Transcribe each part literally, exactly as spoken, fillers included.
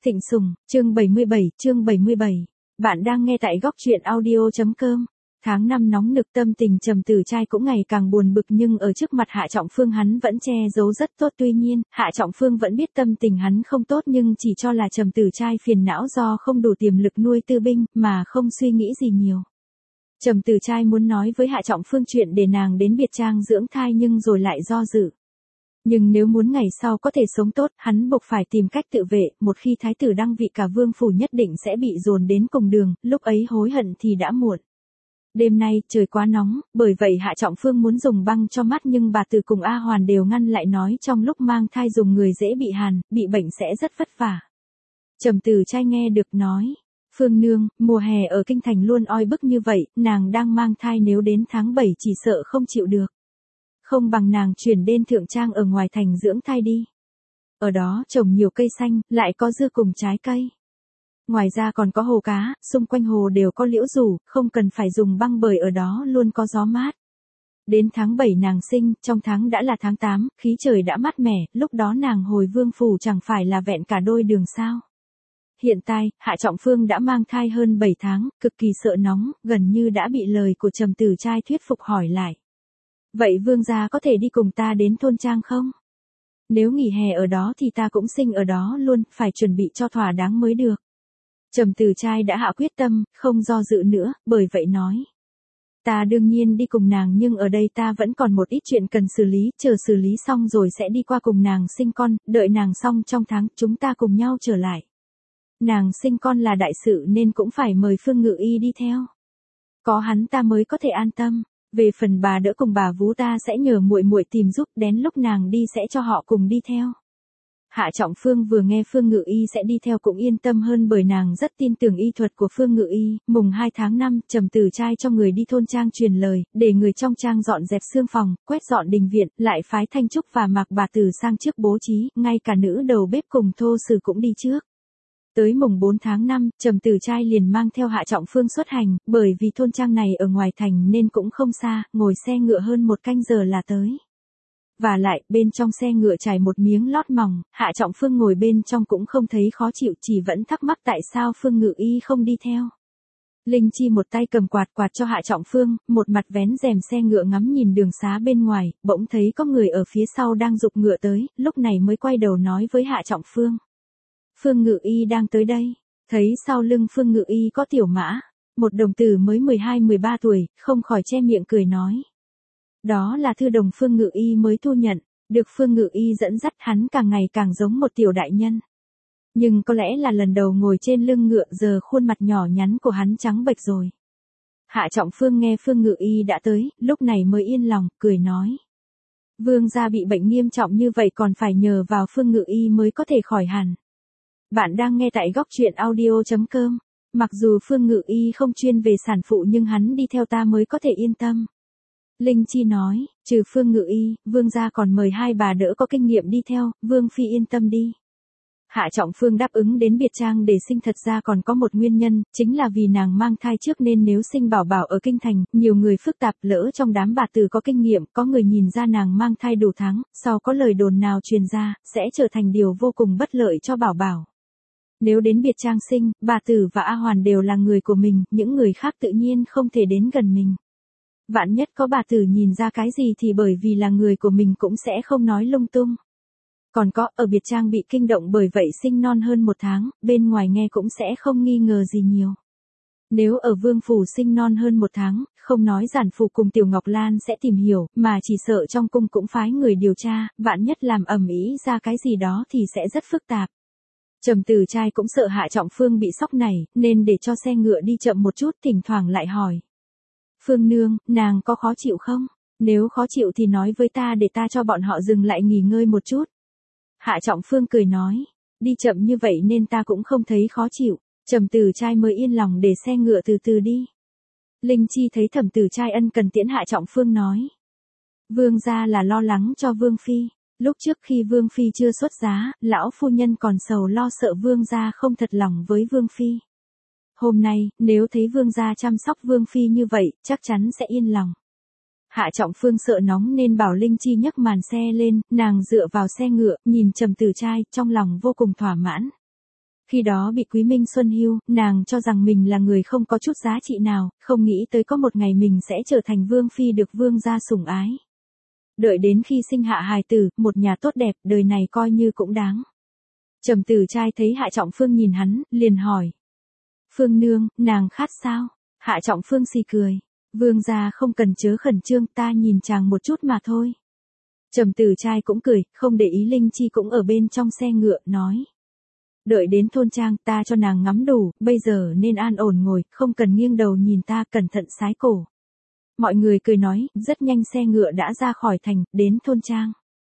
Thịnh Sùng, chương bảy mươi bảy, chương bảy mươi bảy. Bạn đang nghe tại góc truyện audio.com. Tháng năm nóng nực, tâm tình Trầm Tử Trai cũng ngày càng buồn bực, nhưng ở trước mặt Hạ Trọng Phương hắn vẫn che giấu rất tốt. Tuy nhiên, Hạ Trọng Phương vẫn biết tâm tình hắn không tốt, nhưng chỉ cho là Trầm Tử Trai phiền não do không đủ tiềm lực nuôi tư binh, mà không suy nghĩ gì nhiều. Trầm Tử Trai muốn nói với Hạ Trọng Phương chuyện để nàng đến biệt trang dưỡng thai, nhưng rồi lại do dự. Nhưng nếu muốn ngày sau có thể sống tốt, hắn buộc phải tìm cách tự vệ, một khi thái tử đăng vị cả vương phủ nhất định sẽ bị dồn đến cùng đường, lúc ấy hối hận thì đã muộn. Đêm nay, trời quá nóng, bởi vậy Hạ Trọng Phương muốn dùng băng cho mắt, nhưng bà Từ cùng A Hoàn đều ngăn lại, nói trong lúc mang thai dùng người dễ bị hàn, bị bệnh sẽ rất vất vả. Trầm Tử Trai nghe được nói, Phương nương, mùa hè ở kinh thành luôn oi bức như vậy, nàng đang mang thai, nếu đến tháng bảy chỉ sợ không chịu được. Không bằng nàng chuyển đến Thượng Trang ở ngoài thành dưỡng thai đi. Ở đó trồng nhiều cây xanh, lại có dưa cùng trái cây. Ngoài ra còn có hồ cá, xung quanh hồ đều có liễu rủ, không cần phải dùng băng bởi ở đó luôn có gió mát. Đến tháng bảy nàng sinh, trong tháng đã là tháng tám, khí trời đã mát mẻ, lúc đó nàng hồi vương phủ chẳng phải là vẹn cả đôi đường sao. Hiện tại, Hạ Trọng Phương đã mang thai hơn bảy tháng, cực kỳ sợ nóng, gần như đã bị lời của Trầm Tử Trai thuyết phục, hỏi lại. Vậy vương gia có thể đi cùng ta đến thôn trang không? Nếu nghỉ hè ở đó thì ta cũng sinh ở đó luôn, phải chuẩn bị cho thỏa đáng mới được. Trầm Tử Trai đã hạ quyết tâm, không do dự nữa, bởi vậy nói. Ta đương nhiên đi cùng nàng, nhưng ở đây ta vẫn còn một ít chuyện cần xử lý, chờ xử lý xong rồi sẽ đi qua cùng nàng sinh con, đợi nàng xong trong tháng, chúng ta cùng nhau trở lại. Nàng sinh con là đại sự nên cũng phải mời Phương Ngự Y đi theo. Có hắn ta mới có thể an tâm. Về phần bà đỡ cùng bà vú ta sẽ nhờ muội muội tìm giúp, đến lúc nàng đi sẽ cho họ cùng đi theo. Hạ Trọng Phương vừa nghe Phương Ngự Y sẽ đi theo cũng yên tâm hơn, bởi nàng rất tin tưởng y thuật của Phương Ngự Y. Mùng hai tháng năm, Trầm Tử Trai cho người đi thôn trang truyền lời, để người trong trang dọn dẹp xương phòng, quét dọn đình viện, lại phái Thanh Trúc và Mạc bà Tử sang trước bố trí, ngay cả nữ đầu bếp cùng thô sử cũng đi trước. Tới mùng bốn tháng năm, Trầm Tử Trai liền mang theo Hạ Trọng Phương xuất hành, bởi vì thôn trang này ở ngoài thành nên cũng không xa, ngồi xe ngựa hơn một canh giờ là tới. Và lại, bên trong xe ngựa trải một miếng lót mỏng, Hạ Trọng Phương ngồi bên trong cũng không thấy khó chịu, chỉ vẫn thắc mắc tại sao Phương Ngự Y không đi theo. Linh Chi một tay cầm quạt quạt cho Hạ Trọng Phương, một mặt vén rèm xe ngựa ngắm nhìn đường xá bên ngoài, bỗng thấy có người ở phía sau đang giục ngựa tới, lúc này mới quay đầu nói với Hạ Trọng Phương. Phương Ngự Y đang tới đây. Thấy sau lưng Phương Ngự Y có Tiểu Mã, một đồng tử mới mười hai mười ba tuổi, không khỏi che miệng cười nói. Đó là thư đồng Phương Ngự Y mới thu nhận, được Phương Ngự Y dẫn dắt, hắn càng ngày càng giống một tiểu đại nhân. Nhưng có lẽ là lần đầu ngồi trên lưng ngựa, giờ khuôn mặt nhỏ nhắn của hắn trắng bệch rồi. Hạ Trọng Phương nghe Phương Ngự Y đã tới, lúc này mới yên lòng, cười nói. Vương gia bị bệnh nghiêm trọng như vậy còn phải nhờ vào Phương Ngự Y mới có thể khỏi hẳn. Bạn đang nghe tại góc truyện audio.com. Mặc dù Phương Ngự Y không chuyên về sản phụ, nhưng hắn đi theo ta mới có thể yên tâm. Linh Chi nói, trừ Phương Ngự Y, vương gia còn mời hai bà đỡ có kinh nghiệm đi theo, vương phi yên tâm đi. Hạ Trọng Phương đáp ứng đến biệt trang để sinh, thật ra còn có một nguyên nhân, chính là vì nàng mang thai trước nên nếu sinh bảo bảo ở kinh thành, nhiều người phức tạp, lỡ trong đám bà tử có kinh nghiệm, có người nhìn ra nàng mang thai đủ tháng, sau có lời đồn nào truyền ra, sẽ trở thành điều vô cùng bất lợi cho bảo bảo. Nếu đến biệt trang sinh, bà Tử và A Hoàn đều là người của mình, những người khác tự nhiên không thể đến gần mình. Vạn nhất có bà Tử nhìn ra cái gì thì bởi vì là người của mình cũng sẽ không nói lung tung. Còn có, ở biệt trang bị kinh động bởi vậy sinh non hơn một tháng, bên ngoài nghe cũng sẽ không nghi ngờ gì nhiều. Nếu ở vương phủ sinh non hơn một tháng, không nói giản phụ cùng Tiểu Ngọc Lan sẽ tìm hiểu, mà chỉ sợ trong cung cũng phái người điều tra, vạn nhất làm ầm ĩ ra cái gì đó thì sẽ rất phức tạp. Trầm Tử Trai cũng sợ Hạ Trọng Phương bị sốc này, nên để cho xe ngựa đi chậm một chút, thỉnh thoảng lại hỏi. Phương nương, nàng có khó chịu không? Nếu khó chịu thì nói với ta để ta cho bọn họ dừng lại nghỉ ngơi một chút. Hạ Trọng Phương cười nói, đi chậm như vậy nên ta cũng không thấy khó chịu. Trầm Tử Trai mới yên lòng để xe ngựa từ từ đi. Linh Chi thấy Trầm Tử Trai ân cần tiễn Hạ Trọng Phương nói. Vương gia là lo lắng cho vương phi. Lúc trước khi vương phi chưa xuất giá, lão phu nhân còn sầu lo sợ vương gia không thật lòng với vương phi. Hôm nay, nếu thấy vương gia chăm sóc vương phi như vậy, chắc chắn sẽ yên lòng. Hạ Trọng Phương sợ nóng nên bảo Linh Chi nhấc màn xe lên, nàng dựa vào xe ngựa, nhìn Trầm Tử Trai, trong lòng vô cùng thỏa mãn. Khi đó bị Quý Minh Xuân hưu, nàng cho rằng mình là người không có chút giá trị nào, không nghĩ tới có một ngày mình sẽ trở thành vương phi được vương gia sủng ái. Đợi đến khi sinh hạ hài tử, một nhà tốt đẹp, đời này coi như cũng đáng. Trầm Tử Trai thấy Hạ Trọng Phương nhìn hắn, liền hỏi. Phương nương, nàng khát sao? Hạ Trọng Phương xì cười. Vương gia không cần chớ khẩn trương, ta nhìn chàng một chút mà thôi. Trầm Tử Trai cũng cười, không để ý Linh Chi cũng ở bên trong xe ngựa, nói. Đợi đến thôn trang, ta cho nàng ngắm đủ, bây giờ nên an ổn ngồi, không cần nghiêng đầu nhìn ta, cẩn thận sái cổ. Mọi người cười nói, rất nhanh xe ngựa đã ra khỏi thành, đến thôn trang.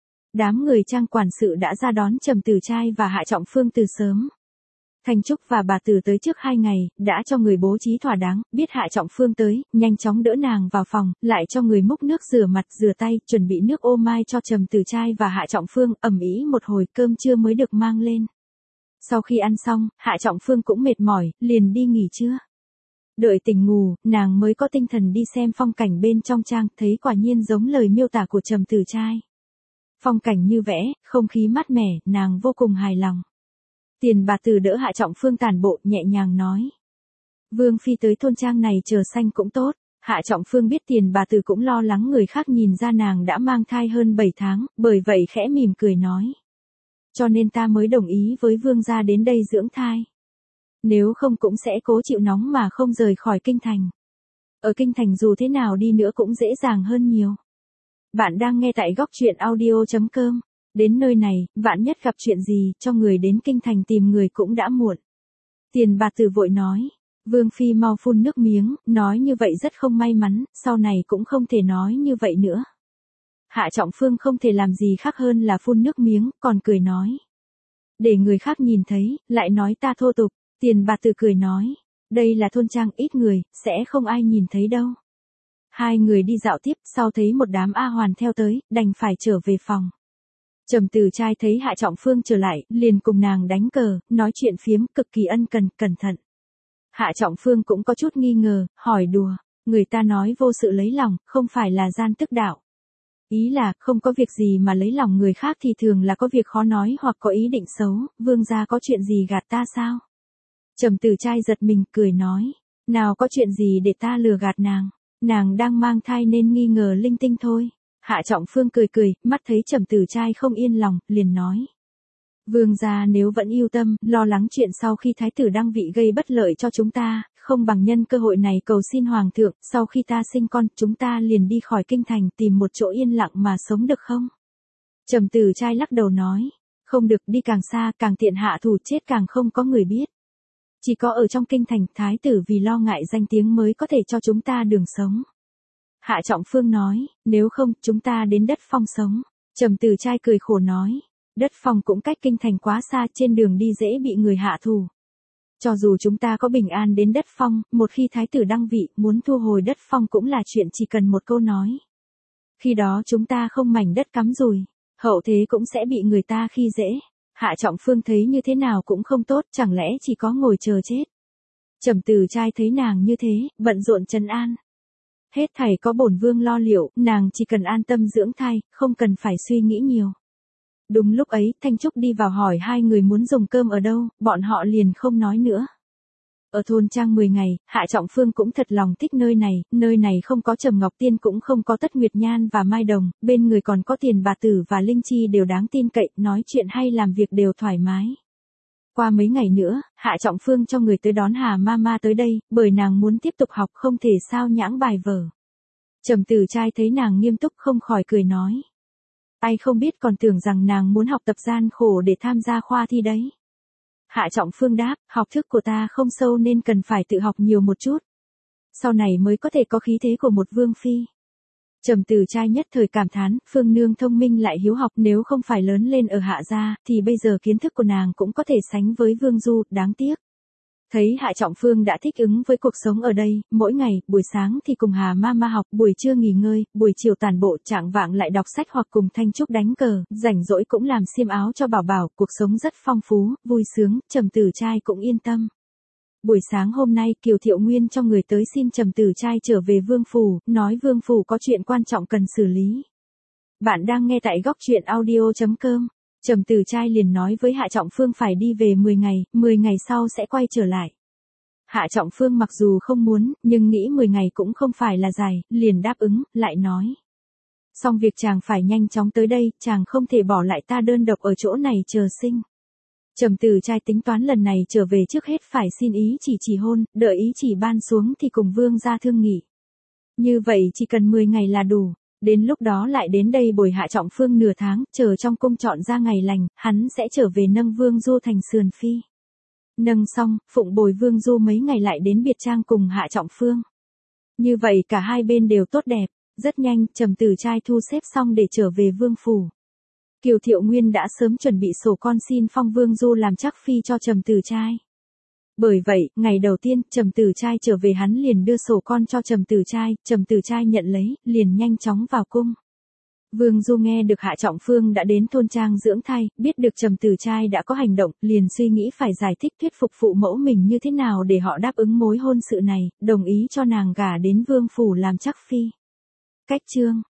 Đám người trang quản sự đã ra đón Trầm Tử Trai và Hạ Trọng Phương từ sớm. Thanh Trúc và bà Tử tới trước hai ngày, đã cho người bố trí thỏa đáng, biết Hạ Trọng Phương tới, nhanh chóng đỡ nàng vào phòng, lại cho người múc nước rửa mặt, rửa tay, chuẩn bị nước ô mai cho Trầm Tử Trai và Hạ Trọng Phương, ầm ĩ một hồi cơm trưa mới được mang lên. Sau khi ăn xong, Hạ Trọng Phương cũng mệt mỏi, liền đi nghỉ trưa. Đợi tỉnh ngủ, nàng mới có tinh thần đi xem phong cảnh bên trong trang, thấy quả nhiên giống lời miêu tả của Trầm Tử Trai. Phong cảnh như vẽ, không khí mát mẻ, nàng vô cùng hài lòng. Tiền bà Tử đỡ Hạ Trọng Phương tản bộ, nhẹ nhàng nói. Vương phi tới thôn trang này chờ sanh cũng tốt. Hạ Trọng Phương biết Tiền bà Tử cũng lo lắng người khác nhìn ra nàng đã mang thai hơn bảy tháng, bởi vậy khẽ mỉm cười nói. Cho nên ta mới đồng ý với vương gia đến đây dưỡng thai. Nếu không cũng sẽ cố chịu nóng mà không rời khỏi kinh thành. Ở kinh thành dù thế nào đi nữa cũng dễ dàng hơn nhiều. Bạn đang nghe tại góc truyện audio chấm com. Đến nơi này, vạn nhất gặp chuyện gì, cho người đến kinh thành tìm người cũng đã muộn. Tiền bà Tử vội nói. Vương phi mau phun nước miếng, nói như vậy rất không may mắn, sau này cũng không thể nói như vậy nữa. Hạ Trọng Phương không thể làm gì khác hơn là phun nước miếng, còn cười nói. Để người khác nhìn thấy, lại nói ta thô tục. Tiền bà Tử cười nói. Đây là thôn trang ít người, sẽ không ai nhìn thấy đâu. Hai người đi dạo tiếp, sau thấy một đám A Hoàn theo tới, đành phải trở về phòng. Trầm Tử Trai thấy Hạ Trọng Phương trở lại, liền cùng nàng đánh cờ, nói chuyện phiếm, cực kỳ ân cần, cẩn thận. Hạ Trọng Phương cũng có chút nghi ngờ, hỏi đùa, người ta nói vô sự lấy lòng, không phải là gian tức đạo. Ý là, không có việc gì mà lấy lòng người khác thì thường là có việc khó nói hoặc có ý định xấu, vương gia có chuyện gì gạt ta sao? Trầm Tử Trai giật mình, cười nói, nào có chuyện gì để ta lừa gạt nàng, nàng đang mang thai nên nghi ngờ linh tinh thôi. Hạ Trọng Phương cười cười, mắt thấy Trầm Tử Trai không yên lòng, liền nói. Vương gia nếu vẫn yêu tâm, lo lắng chuyện sau khi thái tử đăng vị gây bất lợi cho chúng ta, không bằng nhân cơ hội này cầu xin hoàng thượng, sau khi ta sinh con, chúng ta liền đi khỏi kinh thành tìm một chỗ yên lặng mà sống được không? Trầm Tử Trai lắc đầu nói, không được, đi càng xa, càng tiện hạ thủ, chết càng không có người biết. Chỉ có ở trong kinh thành, thái tử vì lo ngại danh tiếng mới có thể cho chúng ta đường sống. Hạ Trọng Phương nói, nếu không, chúng ta đến đất phong sống. Trầm Tử Trai cười khổ nói, đất phong cũng cách kinh thành quá xa, trên đường đi dễ bị người hạ thù. Cho dù chúng ta có bình an đến đất phong, một khi thái tử đăng vị, muốn thu hồi đất phong cũng là chuyện chỉ cần một câu nói. Khi đó chúng ta không mảnh đất cắm rùi, hậu thế cũng sẽ bị người ta khi dễ. Hạ Trọng Phương thấy như thế nào cũng không tốt, chẳng lẽ chỉ có ngồi chờ chết. Trầm Tử Trai thấy nàng như thế, bận rộn trấn an. Hết thảy có bổn vương lo liệu, nàng chỉ cần an tâm dưỡng thai, không cần phải suy nghĩ nhiều. Đúng lúc ấy, Thanh Trúc đi vào hỏi hai người muốn dùng cơm ở đâu, bọn họ liền không nói nữa. Ở thôn trang mười ngày, Hạ Trọng Phương cũng thật lòng thích nơi này, nơi này không có Trầm Ngọc Tiên cũng không có Tất Nguyệt Nhan và Mai Đồng, bên người còn có Tiền bà Tử và Linh Chi đều đáng tin cậy, nói chuyện hay làm việc đều thoải mái. Qua mấy ngày nữa, Hạ Trọng Phương cho người tới đón Hà Mama tới đây, bởi nàng muốn tiếp tục học không thể sao nhãng bài vở. Trầm Tử Trai thấy nàng nghiêm túc không khỏi cười nói. Ai không biết còn tưởng rằng nàng muốn học tập gian khổ để tham gia khoa thi đấy. Hạ Trọng Phương đáp, học thức của ta không sâu nên cần phải tự học nhiều một chút. Sau này mới có thể có khí thế của một vương phi. Trầm Tử Trai nhất thời cảm thán, Phương nương thông minh lại hiếu học, nếu không phải lớn lên ở Hạ gia, thì bây giờ kiến thức của nàng cũng có thể sánh với Vương Du, đáng tiếc. Thấy Hạ Trọng Phương đã thích ứng với cuộc sống ở đây, mỗi ngày, buổi sáng thì cùng Hà Mama học, buổi trưa nghỉ ngơi, buổi chiều tản bộ, trạng vạng lại đọc sách hoặc cùng Thanh Trúc đánh cờ, rảnh rỗi cũng làm xiêm áo cho Bảo Bảo, cuộc sống rất phong phú, vui sướng, Trầm Tử Trai cũng yên tâm. Buổi sáng hôm nay, Kiều Thiệu Nguyên cho người tới xin Trầm Tử Trai trở về Vương phủ, nói Vương phủ có chuyện quan trọng cần xử lý. Bạn đang nghe tại góc truyện audio chấm com. Trầm Tử Trai liền nói với Hạ Trọng Phương phải đi về mười ngày, mười ngày sau sẽ quay trở lại. Hạ Trọng Phương mặc dù không muốn, nhưng nghĩ mười ngày cũng không phải là dài, liền đáp ứng, lại nói. Xong việc chàng phải nhanh chóng tới đây, chàng không thể bỏ lại ta đơn độc ở chỗ này chờ sinh. Trầm Tử Trai tính toán lần này trở về trước hết phải xin ý chỉ chỉ hôn, đợi ý chỉ ban xuống thì cùng vương gia thương nghị. Như vậy chỉ cần mười ngày là đủ, đến lúc đó lại đến đây bồi Hạ Trọng Phương nửa tháng, chờ trong cung chọn ra ngày lành, hắn sẽ trở về nâng Vương Du thành sườn phi. Nâng xong, phụng bồi Vương Du mấy ngày lại đến biệt trang cùng Hạ Trọng Phương. Như vậy cả hai bên đều tốt đẹp, rất nhanh, Trầm Tử Trai thu xếp xong để trở về vương phủ. Kiều Thiệu Nguyên đã sớm chuẩn bị sổ con xin phong Vương Du làm chắc phi cho Trầm Tử Trai. Bởi vậy, ngày đầu tiên, Trầm Tử Trai trở về hắn liền đưa sổ con cho Trầm Tử Trai, Trầm Tử Trai nhận lấy, liền nhanh chóng vào cung. Vương Du nghe được Hạ Trọng Phương đã đến thôn trang dưỡng thai, biết được Trầm Tử Trai đã có hành động, liền suy nghĩ phải giải thích thuyết phục phụ mẫu mình như thế nào để họ đáp ứng mối hôn sự này, đồng ý cho nàng gả đến vương phủ làm chắc phi. Cách chương